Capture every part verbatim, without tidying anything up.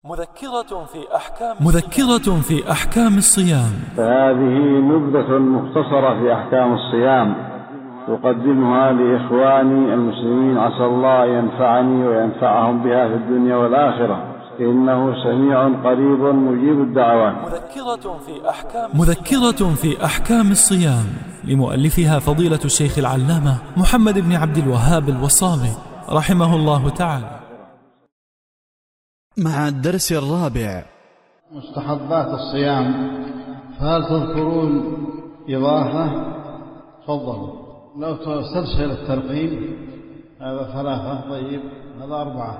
مذكرة في أحكام مذكرة في أحكام الصيام. فهذه نبذة مختصرة في أحكام الصيام أقدمها لإخواني المسلمين، عسى الله ينفعني وينفعهم بها في الدنيا والآخرة، إنه سميع قريب مجيب الدعوات. مذكرة في أحكام مذكرة في أحكام الصيام لمؤلفها فضيلة الشيخ العلامة محمد بن عبد الوهاب الوصابي رحمه الله تعالى. مع الدرس الرابع، مستحبات الصيام. فهل تذكرون إضافة؟ تفضلوا. لو تسلسل الترقيم، هذا ثلاثة، طيب هذا أربعة،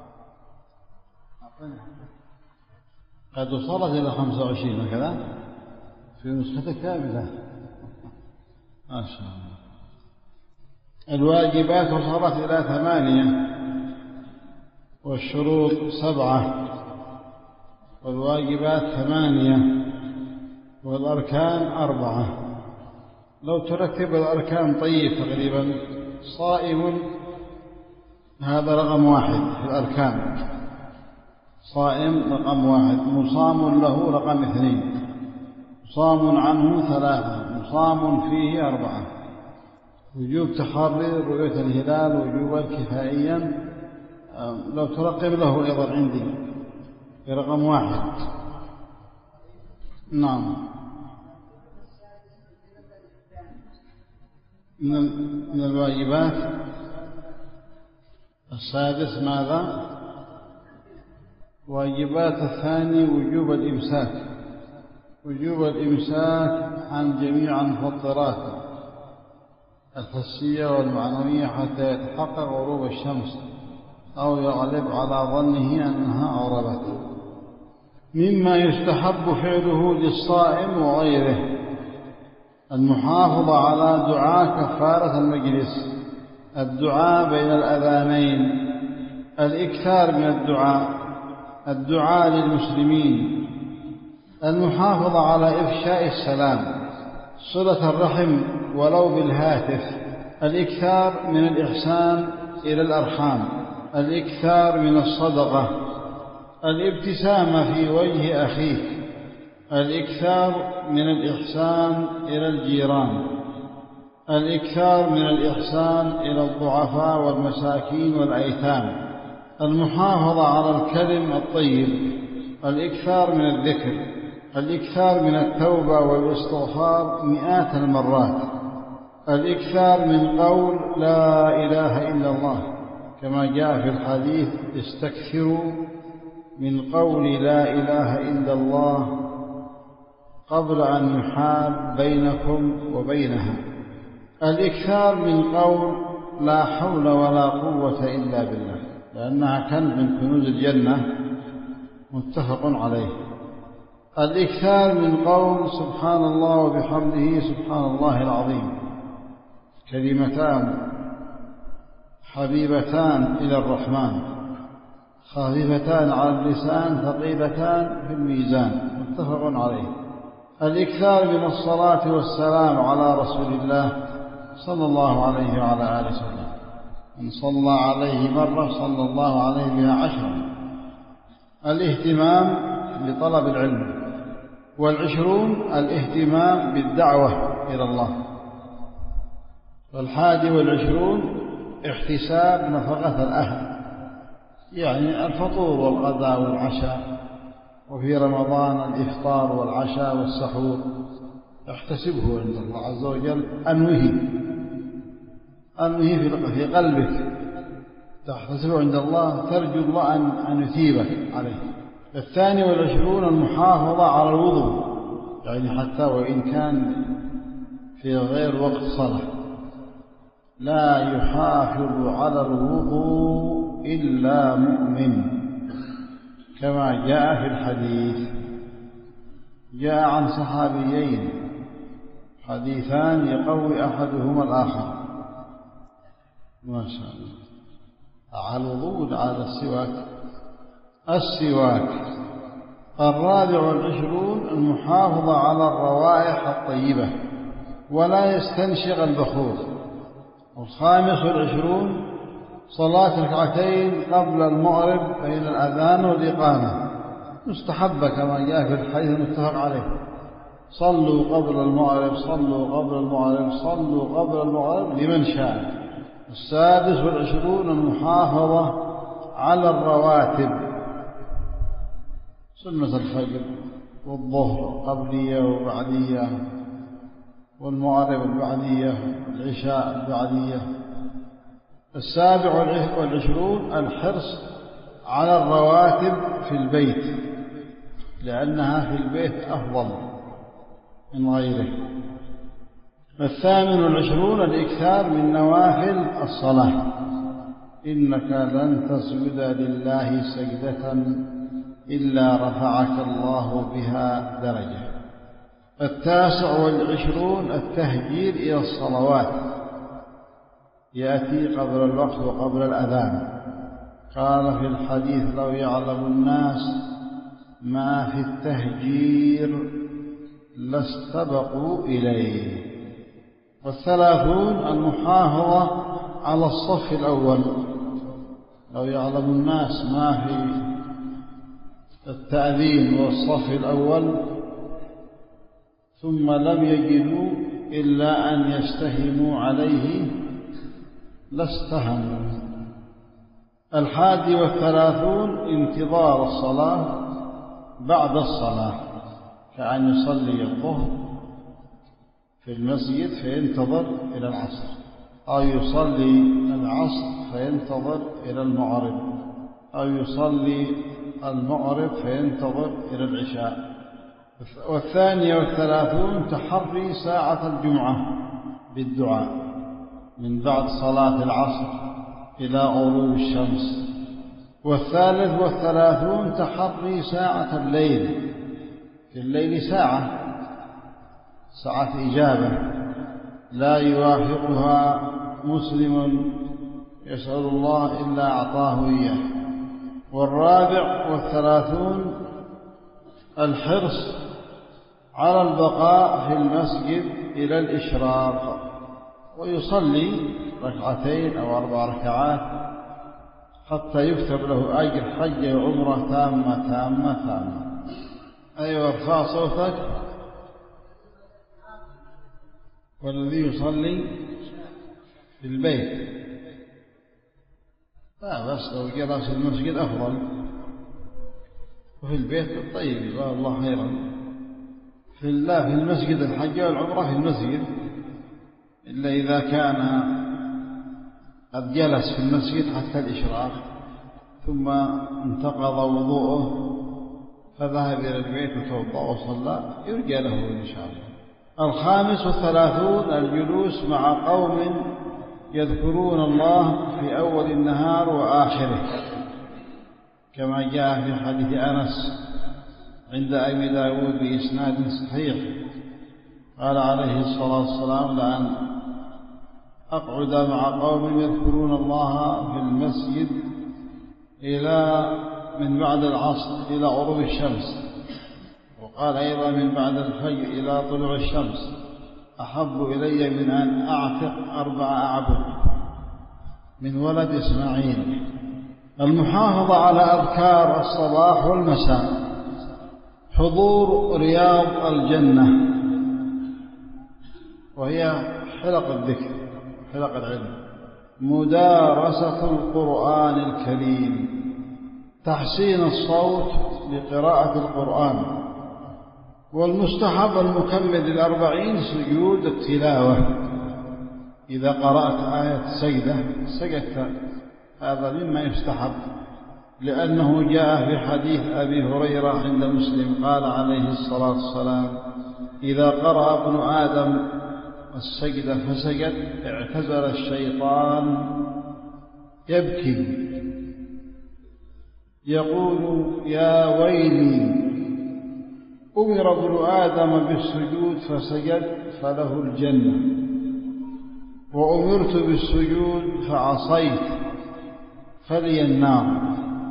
قد وصلت إلى خمسة وعشرين هكذا في نسخة كاملة ما شاء الله. الواجبات وصلت إلى ثمانية، والشروط سبعة، والواجبات ثمانية، والأركان أربعة. لو ترتب الأركان طيب تقريبا. صائم هذا رقم واحد في الأركان، صائم رقم واحد، مصام له رقم اثنين، مصام عنه ثلاثة، مصام فيه أربعة. وجوب تحري رؤية الهلال وجوبا كفائيا لو ترقب له أيضا عندي في رقم واحد. نعم. من الواجبات السادس ماذا؟ واجبات الثاني وجوب الإمساك، وجوب الإمساك عن جميع المفطرات الحسية والمعنوية حتى يتحقق غروب الشمس أو يغلب على ظنه أنها غربت. مما يستحب فعله للصائم وغيره المحافظة على دعاء كفارة المجلس، الدعاء بين الأذانين، الإكثار من الدعاء، الدعاء للمسلمين، المحافظة على إفشاء السلام، صلة الرحم ولو بالهاتف، الإكثار من الإحسان إلى الأرحام، الإكثار من الصدقة، الابتسامة في وجه أخيك، الإكثار من الإحسان إلى الجيران، الإكثار من الإحسان إلى الضعفاء والمساكين والأيتام، المحافظة على الكلم الطيب، الإكثار من الذكر، الإكثار من التوبة والاستغفار مئات المرات، الإكثار من قول لا إله إلا الله كما جاء في الحديث استكثروا من قول لا إله إلا الله قبل أن يحال بينكم وبينها، الإكثار من قول لا حول ولا قوة إلا بالله لأنها كنز من كنوز الجنة متفق عليه، الإكثار من قول سبحان الله وبحمده سبحان الله العظيم، كلمتان حبيبتان إلى الرحمن خفيفتان على اللسان ثقيلتان في الميزان متفق عليه، الإكثار من الصلاة والسلام على رسول الله صلى الله عليه وعلى آله وسلم، من صلى عليه مرة صلى الله عليه بها عشرا، الاهتمام بطلب العلم، والعشرون الاهتمام بالدعوة إلى الله، والحادي والعشرون احتساب نفقة الأهل، يعني الفطور والغداء والعشاء، وفي رمضان الإفطار والعشاء والسحور احتسبه عند الله عز وجل، أنوه أنوه في قلبك تحتسبه عند الله، ترجو الله أن يثيبك عليه. الثاني والعشرون المحافظة على الوضوء، يعني حتى وإن كان في غير وقت صلاة لا يحافظ على الوضوء إلا مؤمن كما جاء في الحديث. جاء عن صحابيين حديثان يقوي أحدهما الآخر ما شاء الله. على الوضوء على السواك، السواك. الرابع والعشرون المحافظة على الروائح الطيبة ولا يستنشق البخور. الخامس والعشرون صلاة ركعتين قبل المغرب بين الأذان والإقامة مستحبة كما جاء في الحديث المتفق عليه: صلوا قبل المغرب صلوا قبل المغرب صلوا قبل المغرب لمن شاء. السادس والعشرون المحافظة على الرواتب: سنة الفجر والظهر قبلية وبعدية، والمغرب البعدية، والعشاء البعدية. السابع والعشرون الحرص على الرواتب في البيت، لأنها في البيت أفضل من غيره. الثامن والعشرون الإكثار من نوافل الصلاة: إنك لن تسجد لله سجدة إلا رفعك الله بها درجة. التاسع والعشرون التهجير إلى الصلوات، يأتي قبل الوقت وقبل الأذان. قال في الحديث: لو يعلم الناس ما في التهجير لاستبقوا إليه. والثلاثون المحافظة على الصف الأول: لو يعلم الناس ما في التأذين والصف الأول ثم لم يجدوا إلا أن يستهموا عليه لاستهموا. الحادي والثلاثون انتظار الصلاة بعد الصلاة، كأن يصلي الظهر في المسجد فينتظر إلى العصر، أو يصلي العصر فينتظر إلى المغرب، أو يصلي المغرب فينتظر إلى العشاء. والثانية والثلاثون تحري ساعة الجمعة بالدعاء من بعد صلاة العصر إلى غروب الشمس. والثالث والثلاثون تحري ساعة الليل، في الليل ساعة ساعة إجابة لا يوافقها مسلم يسأل الله إلا أعطاه إياه. والرابع والثلاثون الحرص على البقاء في المسجد إلى الإشراق، ويصلي ركعتين أو أربع ركعات حتى يكتب له أجر حج وعمرة تامة تامة تامة. أيوة، ارفع صوتك. والذي يصلي في البيت لا بس لو جلس في المسجد أفضل، وفي البيت طيب جزاه الله خيرا. في الله في المسجد الحج والعمرة في المسجد، إلا إذا كان قد جلس في المسجد حتى الإشراق ثم انتقض وضوءه فذهب إلى البيت وتوضأ وصلى يرجى له إن شاء الله. الخامس والثلاثون الجلوس مع قوم يذكرون الله في أول النهار وآخره، كما جاء في حديث أنس عند أبي داود بإسناد صحيح. قال عليه الصلاة والسلام: لأن أقعد مع قوم يذكرون الله في المسجد إلى من بعد العصر إلى غروب الشمس. وقال أيضا: من بعد الفجر إلى طلوع الشمس أحب إلي من أن أعتق أربع أعبد من ولد إسماعيل. المحافظة على أذكار الصباح والمساء: حضور رياض الجنة، وهي حلق الذكر حلق العلم، مدارسة القرآن الكريم، تحسين الصوت لقراءة القرآن. والمستحب المكمل للأربعين سجود التلاوة، إذا قرأت آية سجدة سجدت، هذا مما يستحب، لأنه جاء في حديث أبي هريرة عند مسلم قال عليه الصلاة والسلام: إذا قرأ ابن آدم السجدة فسجد اعتزل الشيطان يبكي يقول: يا ويلي، أمر ابن آدم بالسجود فسجد فله الجنة، وأمرت بالسجود فعصيت فلي النار.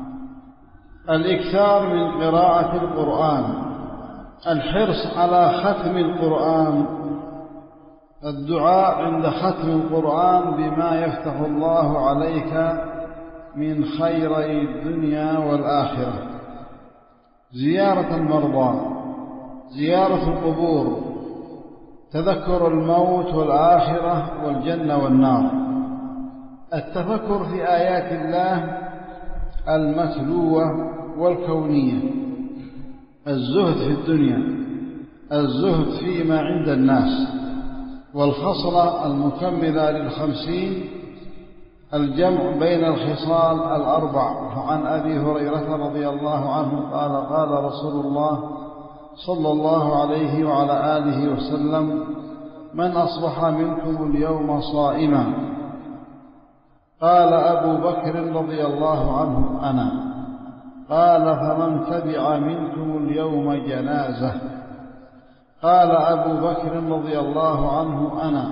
الإكثار من قراءة القرآن، الحرص على ختم القرآن، الدعاء عند ختم القرآن بما يفتح الله عليك من خيري الدنيا والآخرة، زيارة المرضى، زيارة القبور، تذكر الموت والآخرة والجنة والنار، التفكر في آيات الله المتلوة والكونية، الزهد في الدنيا، الزهد فيما عند الناس. والخصلة المكملة للخمسين الجمع بين الخصال الأربع. فعن أبي هريرة رضي الله عنه قال قال رسول الله صلى الله عليه وعلى آله وسلم: من أصبح منكم اليوم صائما؟ قال أبو بكر رضي الله عنه: أنا. قال: فمن تبع منكم اليوم جنازة؟ قال أبو بكر رضي الله عنه: أنا.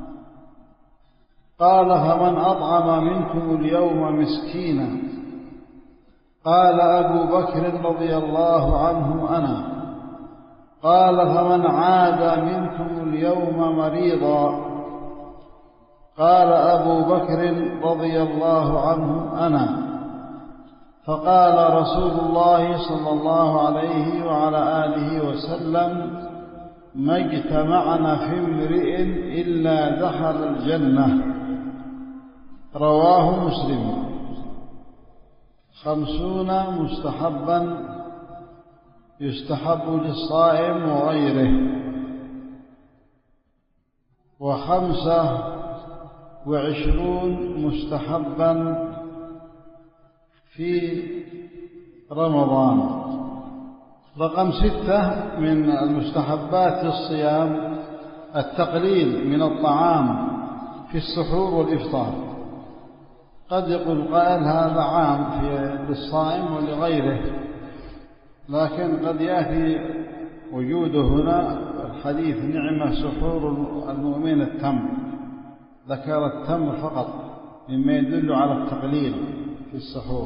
قال: فمن أطعم منكم اليوم مسكينا؟ قال أبو بكر رضي الله عنه: أنا. قال: فمن عاد منكم اليوم مريضا؟ قال أبو بكر رضي الله عنه: أنا. فقال رسول الله صلى الله عليه وعلى آله وسلم: ما اجتمعنا في امرئ إلا دخل الجنة. رواه مسلم. خمسون مستحبا يستحب للصائم وغيره، وخمسة وعشرون مستحبا في رمضان. رقم ستة من المستحبات في الصيام التقليل من الطعام في السحور والإفطار. قد يقول قائل هذا عام في للصائم ولغيره، لكن قد يأتي وجوده هنا الحديث: نعمة سحور المؤمن التمر، ذكر التمر فقط مما يدل على التقليل في السحور.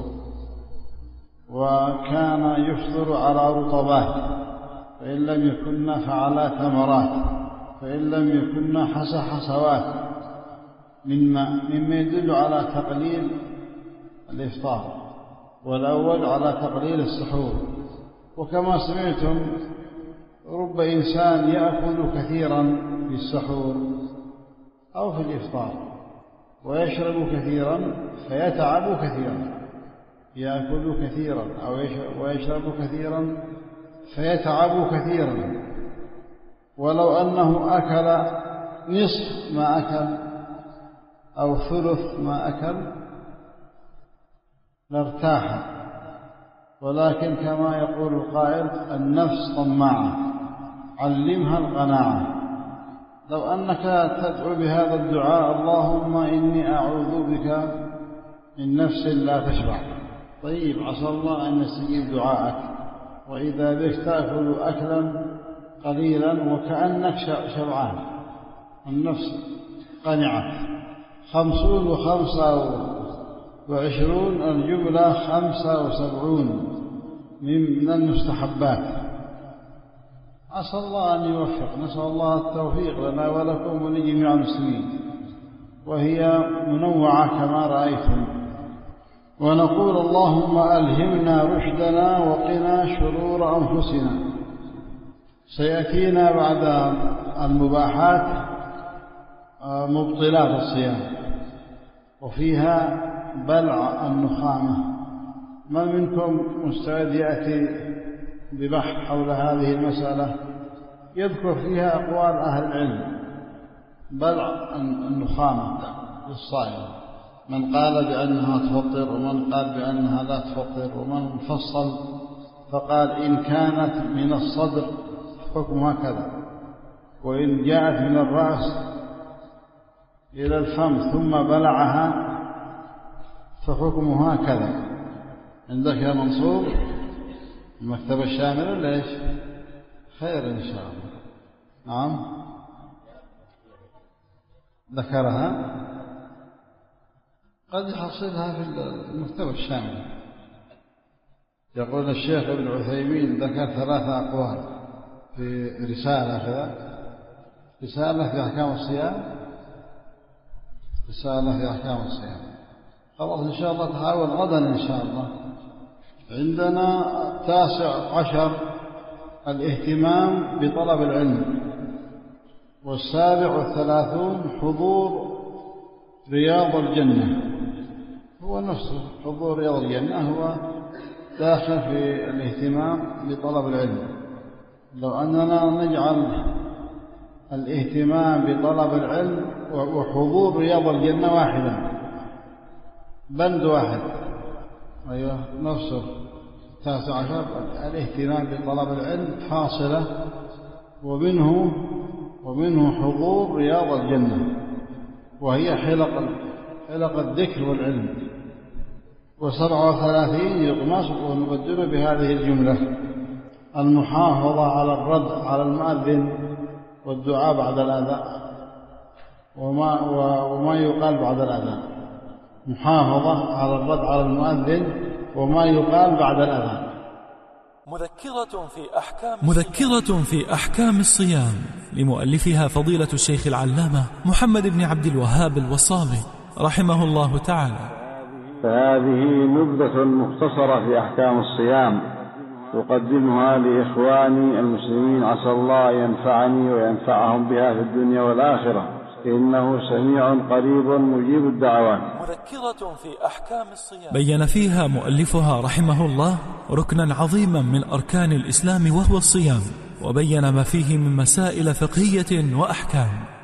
وكان يفطر على رطبات، فإن لم يكن فعلى تمرات، فإن لم يكن حس حسوات، مما, مما يدل على تقليل الإفطار، والأول على تقليل السحور. وكما سمعتم رب إنسان يأكل كثيرا في السحور أو في الإفطار، ويشرب كثيرا فيتعب كثيرا، يأكل كثيرا أو ويشرب كثيرا فيتعب كثيرا. ولو أنه أكل نصف ما أكل أو ثلث ما أكل لارتاح، ولكن كما يقول القائل: النفس طماعة علمها القناعة. لو أنك تدعو بهذا الدعاء: اللهم إني أعوذ بك من نفس لا تشبع، طيب عسى الله أن يستجيب دعاءك. وإذا بك تأكل أكلا قليلا وكأنك شبعان، النفس قنعت. خمسون وخمسة وعشرون الجملة خمسة وسبعون من المستحبات. عسى الله أن يوفق، نسأل الله التوفيق لنا ولكم ولجميع المسلمين، وهي منوعة كما رأيتم. ونقول: اللهم ألهمنا رشدنا وقنا شرور أنفسنا. سيأتينا بعد المباحات مبطلات الصيام، وفيها بلع النخامة. من منكم مستعد يأتي ببحث حول هذه المسألة؟ يذكر فيها أقوال أهل العلم. بلع النخامة للصائم، من قال بأنها تفطر، ومن قال بأنها لا تفطر، ومن فصل فقال إن كانت من الصدر حكمها كذا، وإن جاءت من الرأس إلى الفم ثم بلعها فحكمها كذا. عندك يا منصور المكتبة الشاملة ليش؟ خير إن شاء الله. نعم ذكرها، قد يحصلها في المكتبة الشاملة. يقول الشيخ ابن عثيمين ذكر ثلاثة أقوال في رسالة كذا، رسالة في أحكام الصيام، رسالة في أحكام الصيام. خلاص إن شاء الله تحاول غدا إن شاء الله عندنا التاسع عشر الاهتمام بطلب العلم، والسابع والثلاثون حضور رياض الجنة. هو نفسه حضور رياض الجنة، هو داخل في الاهتمام بطلب العلم. لو أننا نجعل الاهتمام بطلب العلم وحضور رياض الجنة واحدا، بند واحد، أيوة نفسه التاسع عشر الاهتمام بطلب العلم حاصلة، ومنه ومنه حضور رياض الجنة، وهي حلق حلق الذكر والعلم. وسبعة وثلاثين يقمص ونبدل بهذه الجملة: المحافظة على الرد على المؤذن والدعاء بعد الأذان، وما, وما يقال بعد الأذان. محافظة على الرد على المؤذن وما يقال بعد الأذان. مذكرة في أحكام مذكرة في أحكام الصيام لمؤلفها فضيلة الشيخ العلامة محمد بن عبد الوهاب الوصابي رحمه الله تعالى. فهذه نبذة مختصرة في أحكام الصيام أقدمها لإخواني المسلمين، عسى الله ينفعني وينفعهم بها في الدنيا والآخرة، إنه سميع قريب مجيب الدعوات. مذكرة في أحكام الصيام بين فيها مؤلفها رحمه الله ركنا عظيما من أركان الإسلام وهو الصيام، وبين ما فيه من مسائل فقهية وأحكام.